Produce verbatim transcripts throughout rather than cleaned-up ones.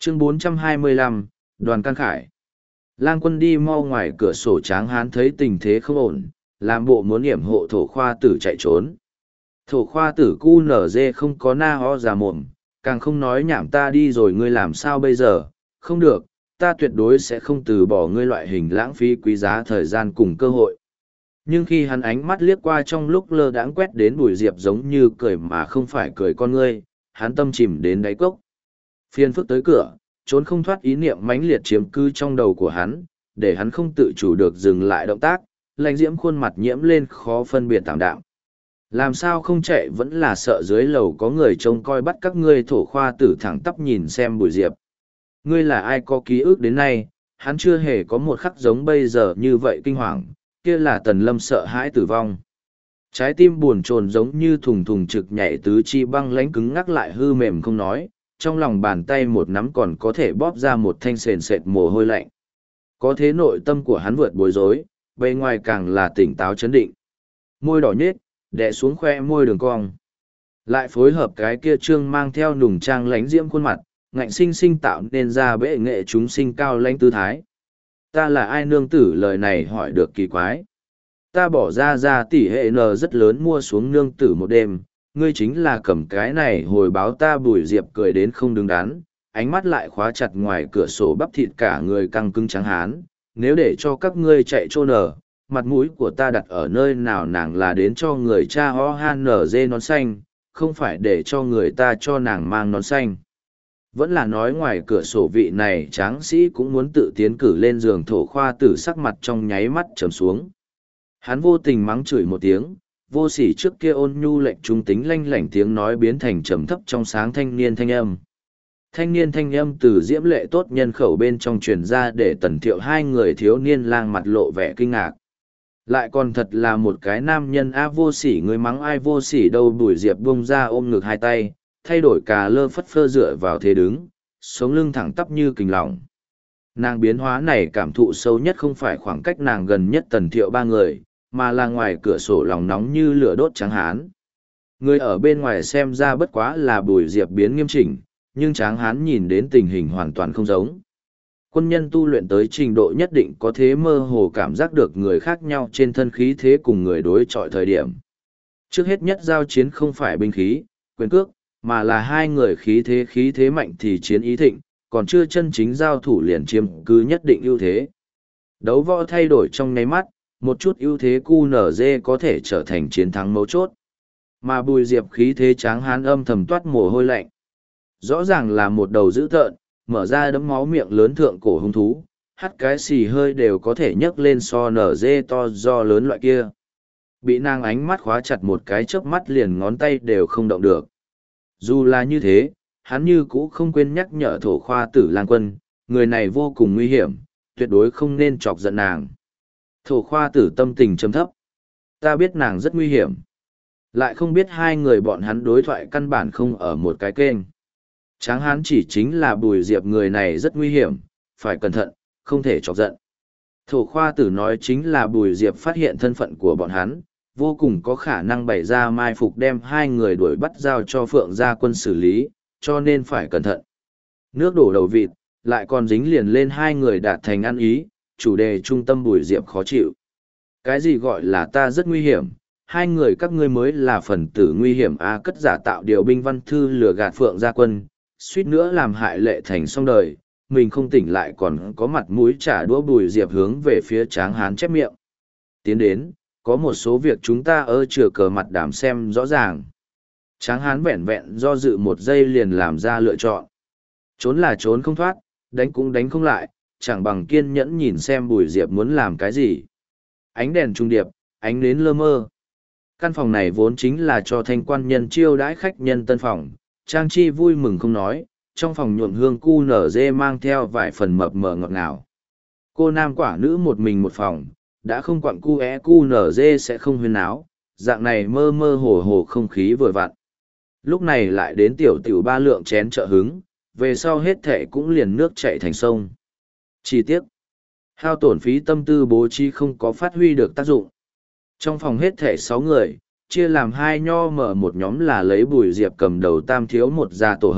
Chương bốn trăm hai mươi lăm, Đoàn Can Khải. Lang Quân đi mau ngoài cửa sổ, Tráng Hán thấy tình thế không ổn, làm bộ muốn yểm hộ thổ khoa tử chạy trốn. Thổ khoa tử cu nở dê không có na ho già mồm, càng không nói nhảm ta đi rồi ngươi làm sao bây giờ, không được, ta tuyệt đối sẽ không từ bỏ ngươi loại hình lãng phí quý giá thời gian cùng cơ hội. Nhưng khi hắn ánh mắt liếc qua trong lúc lơ đãng quét đến Bùi Diệp giống như cười mà không phải cười con ngươi, hắn tâm chìm đến đáy cốc. Phiền phức tới cửa, trốn không thoát ý niệm mãnh liệt chiếm cư trong đầu của hắn, để hắn không tự chủ được dừng lại động tác, lãnh diễm khuôn mặt nhiễm lên khó phân biệt tạm đạm. Làm sao không chạy vẫn là sợ dưới lầu có người trông coi bắt các ngươi thổ khoa tử thẳng tắp nhìn xem Bùi Diệp. Ngươi là ai có ký ức đến nay, hắn chưa hề có một khắc giống bây giờ như vậy kinh hoàng, kia là Tần Lâm sợ hãi tử vong. Trái tim buồn chồn giống như thùng thùng trực nhảy tứ chi băng lãnh cứng ngắc lại hư mềm không nói, trong lòng bàn tay một nắm còn có thể bóp ra một thanh sền sệt mồ hôi lạnh. Có thế nội tâm của hắn vượt bối rối, bề ngoài càng là tỉnh táo chấn định. Môi đỏ nhết, đè xuống khoe môi đường cong. Lại phối hợp cái kia trương mang theo nùng trang lánh diễm khuôn mặt, ngạnh sinh sinh tạo nên ra bệ nghệ chúng sinh cao lãnh tư thái. Ta là ai nương tử lời này hỏi được kỳ quái. Ta bỏ ra ra tỷ hệ n rất lớn mua xuống nương tử một đêm, ngươi chính là cầm cái này hồi báo ta. Bùi Diệp cười đến không đứng đắn, ánh mắt lại khóa chặt ngoài cửa sổ bắp thịt cả người căng cứng trắng hán. Nếu để cho các ngươi chạy trô nở, mặt mũi của ta đặt ở nơi nào nàng là đến cho người cha ho han nở dê nón xanh, không phải để cho người ta cho nàng mang nón xanh. Vẫn là nói ngoài cửa sổ vị này tráng sĩ cũng muốn tự tiến cử lên giường thổ khoa tử sắc mặt trong nháy mắt trầm xuống. Hắn vô tình mắng chửi một tiếng, vô sỉ trước kia ôn nhu lệnh trung tính lanh lảnh tiếng nói biến thành trầm thấp trong sáng thanh niên thanh âm. Thanh niên thanh âm từ diễm lệ tốt nhân khẩu bên trong truyền ra để Tần Thiệu hai người thiếu niên lang mặt lộ vẻ kinh ngạc. Lại còn thật là một cái nam nhân a vô sỉ, người mắng ai vô sỉ đâu. Bùi Diệp bung ra ôm ngực hai tay, thay đổi cà lơ phất phơ dựa vào thế đứng, sống lưng thẳng tắp như kình lỏng. Nàng biến hóa này cảm thụ sâu nhất không phải khoảng cách nàng gần nhất Tần Thiệu ba người, mà là ngoài cửa sổ lòng nóng như lửa đốt Tráng Hán. Người ở bên ngoài xem ra bất quá là Bùi Diệp biến nghiêm chỉnh, nhưng Tráng Hán nhìn đến tình hình hoàn toàn không giống. Quân nhân tu luyện tới trình độ nhất định có thế mơ hồ cảm giác được người khác nhau trên thân khí thế cùng người đối chọi thời điểm. Trước hết nhất giao chiến không phải binh khí, quyền cước, mà là hai người khí thế khí thế mạnh thì chiến ý thịnh, còn chưa chân chính giao thủ liền chiếm cứ nhất định ưu thế. Đấu võ thay đổi trong nháy mắt, một chút ưu thế cu nở dê có thể trở thành chiến thắng mấu chốt. Mà Bùi Diệp khí thế Tráng Hán âm thầm toát mồ hôi lạnh. Rõ ràng là một đầu dữ tợn, mở ra đấm máu miệng lớn thượng cổ hung thú, hắt cái xì hơi đều có thể nhấc lên so nở dê to do lớn loại kia. Bị nàng ánh mắt khóa chặt một cái chớp mắt liền ngón tay đều không động được. Dù là như thế, hắn như cũ không quên nhắc nhở thổ khoa tử Lang Quân, người này vô cùng nguy hiểm, tuyệt đối không nên chọc giận nàng. Thổ khoa tử tâm tình trầm thấp. Ta biết nàng rất nguy hiểm. Lại không biết hai người bọn hắn đối thoại căn bản không ở một cái kênh. Tráng Hán chỉ chính là Bùi Diệp người này rất nguy hiểm, phải cẩn thận, không thể chọc giận. Thổ khoa tử nói chính là Bùi Diệp phát hiện thân phận của bọn hắn, vô cùng có khả năng bày ra mai phục đem hai người đuổi bắt giao cho Phượng Gia Quân xử lý, cho nên phải cẩn thận. Nước đổ đầu vịt, lại còn dính liền lên hai người đạt thành ăn ý, chủ đề trung tâm Bùi Diệp khó chịu. Cái gì gọi là ta rất nguy hiểm, hai người các ngươi mới là phần tử nguy hiểm a. Cất giả tạo điều binh văn thư lừa gạt Phượng Gia Quân, suýt nữa làm hại Lệ Thành xong đời, mình không tỉnh lại còn có mặt mũi trả đũa. Bùi Diệp hướng về phía Tráng Hán chép miệng. Tiến đến, có một số việc chúng ta ơ chừa cờ mặt đảm xem rõ ràng. Tráng Hán vẹn vẹn do dự một giây liền làm ra lựa chọn. Trốn là trốn không thoát, đánh cũng đánh không lại, chẳng bằng kiên nhẫn nhìn xem Bùi Diệp muốn làm cái gì. Ánh đèn trung điệp, ánh nến lơ mơ. Căn phòng này vốn chính là cho thanh quan nhân chiêu đãi khách nhân tân phòng, trang chi vui mừng không nói, trong phòng nhuộm hương cu nở dê mang theo vài phần mập mờ ngọt ngào. Cô nam quả nữ một mình một phòng, đã không quặn cu é cu nở dê sẽ không huyên áo, dạng này mơ mơ hồ hồ không khí vừa vặn. Lúc này lại đến tiểu tiểu ba lượng chén trợ hứng, về sau hết thệ cũng liền nước chảy thành sông. Chi tiết, hao tổn phí tâm tư bố trí không có phát huy được tác dụng. Trong phòng hết thệ sáu người, chia làm hai nho mở một nhóm là lấy Bùi Diệp cầm đầu tam thiếu một gia tổ hợp,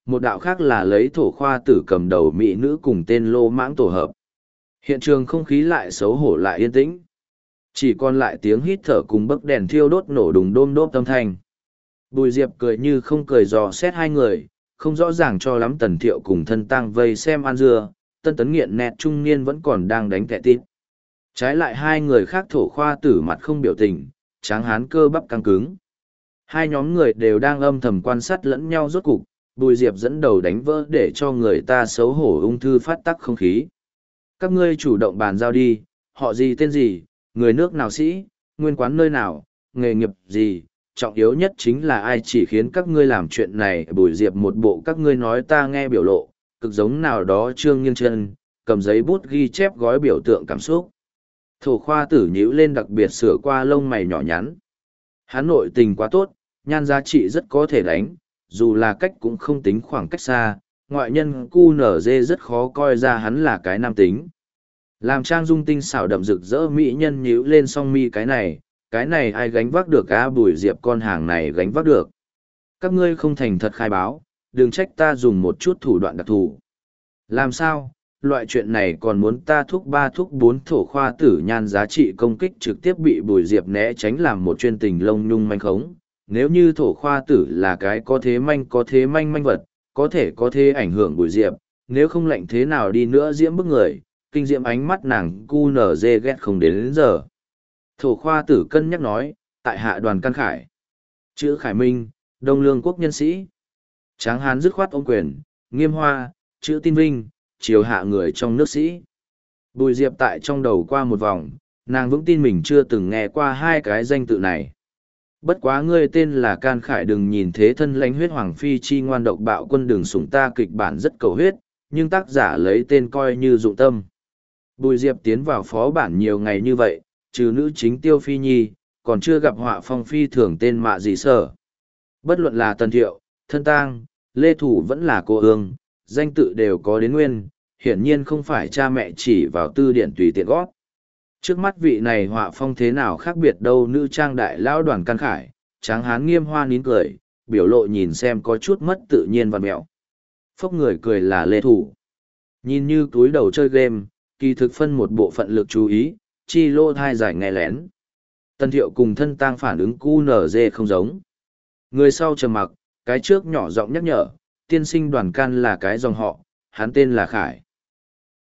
một đạo khác là lấy thổ khoa tử cầm đầu mỹ nữ cùng tên lô mãng tổ hợp. Hiện trường không khí lại xấu hổ lại yên tĩnh. Chỉ còn lại tiếng hít thở cùng bấc đèn thiêu đốt nổ đùng đôm đốp âm thanh. Bùi Diệp cười như không cười dò xét hai người, không rõ ràng cho lắm Tần Thiệu cùng thân tang vây xem ăn dưa, tân tấn nghiện nẹt trung niên vẫn còn đang đánh tẹ tít. Trái lại hai người khác thổ khoa tử mặt không biểu tình, tráng hán cơ bắp căng cứng. Hai nhóm người đều đang âm thầm quan sát lẫn nhau rốt cục, Bùi Diệp dẫn đầu đánh vỡ để cho người ta xấu hổ ung thư phát tắc không khí. Các ngươi chủ động bàn giao đi, họ gì tên gì, người nước nào sĩ, nguyên quán nơi nào, nghề nghiệp gì, trọng yếu nhất chính là ai chỉ khiến các ngươi làm chuyện này. Bùi Diệp một bộ các ngươi nói ta nghe biểu lộ, cực giống nào đó trương nghiêng chân, cầm giấy bút ghi chép gói biểu tượng cảm xúc. Thổ khoa tử nhíu lên đặc biệt sửa qua lông mày nhỏ nhắn. Hắn nội tình quá tốt, nhan giá trị rất có thể đánh, dù là cách cũng không tính khoảng cách xa, ngoại nhân cu nở dê rất khó coi ra hắn là cái nam tính. Làm trang dung tinh xảo đậm rực rỡ mỹ nhân nhíu lên song mi cái này, cái này ai gánh vác được á? Bùi Diệp con hàng này gánh vác được. Các ngươi không thành thật khai báo, đừng trách ta dùng một chút thủ đoạn đặc thù. Làm sao, loại chuyện này còn muốn ta thúc ba thúc bốn thổ khoa tử nhan giá trị công kích trực tiếp bị Bùi Diệp né tránh làm một chuyên tình lông nhung manh khống. Nếu như thổ khoa tử là cái có thế manh có thế manh manh vật, có thể có thế ảnh hưởng Bùi Diệp, nếu không lạnh thế nào đi nữa diễm bức người, kinh diễm ánh mắt nàng cu nở dê ghét không đến, đến giờ. Thổ khoa tử cân nhắc nói, tại hạ Đoàn Căn Khải. Chữ Khải Minh, Đông Lương quốc nhân sĩ. Tráng hán dứt khoát ôm quyền, Nghiêm Hoa, chữ Tin Vinh, chiều hạ người trong nước sĩ. Bùi Diệp tại trong đầu qua một vòng, nàng vững tin mình chưa từng nghe qua hai cái danh tự này. Bất quá ngươi tên là Can Khải, đừng nhìn thế thân lãnh huyết hoàng phi chi ngoan độc bạo quân đường sủng ta, kịch bản rất cầu huyết, nhưng tác giả lấy tên coi như dụng tâm. Bùi Diệp tiến vào phó bản nhiều ngày như vậy, trừ nữ chính Tiêu Phi Nhi, còn chưa gặp họa phong phi thường tên mạ gì sở. Bất luận là Tần Thiệu, Thân Tang, Lê Thủ vẫn là cô ương, danh tự đều có đến nguyên, hiển nhiên không phải cha mẹ chỉ vào tư điển tùy tiện gót. Trước mắt vị này họa phong thế nào khác biệt đâu? Nữ trang đại lão Đoàn Căn Khải, tráng hán Nghiêm Hoa nín cười, biểu lộ nhìn xem có chút mất tự nhiên và mẹo. Phốc người cười là Lê Thủ. Nhìn như túi đầu chơi game, kỳ thực phân một bộ phận lực chú ý, chi lô thai giải nghe lén. Tần Thiệu cùng Thân Tang phản ứng cu nở dê không giống. Người sau trầm mặc, cái trước nhỏ giọng nhắc nhở, tiên sinh Đoàn Can là cái dòng họ, hắn tên là Khải.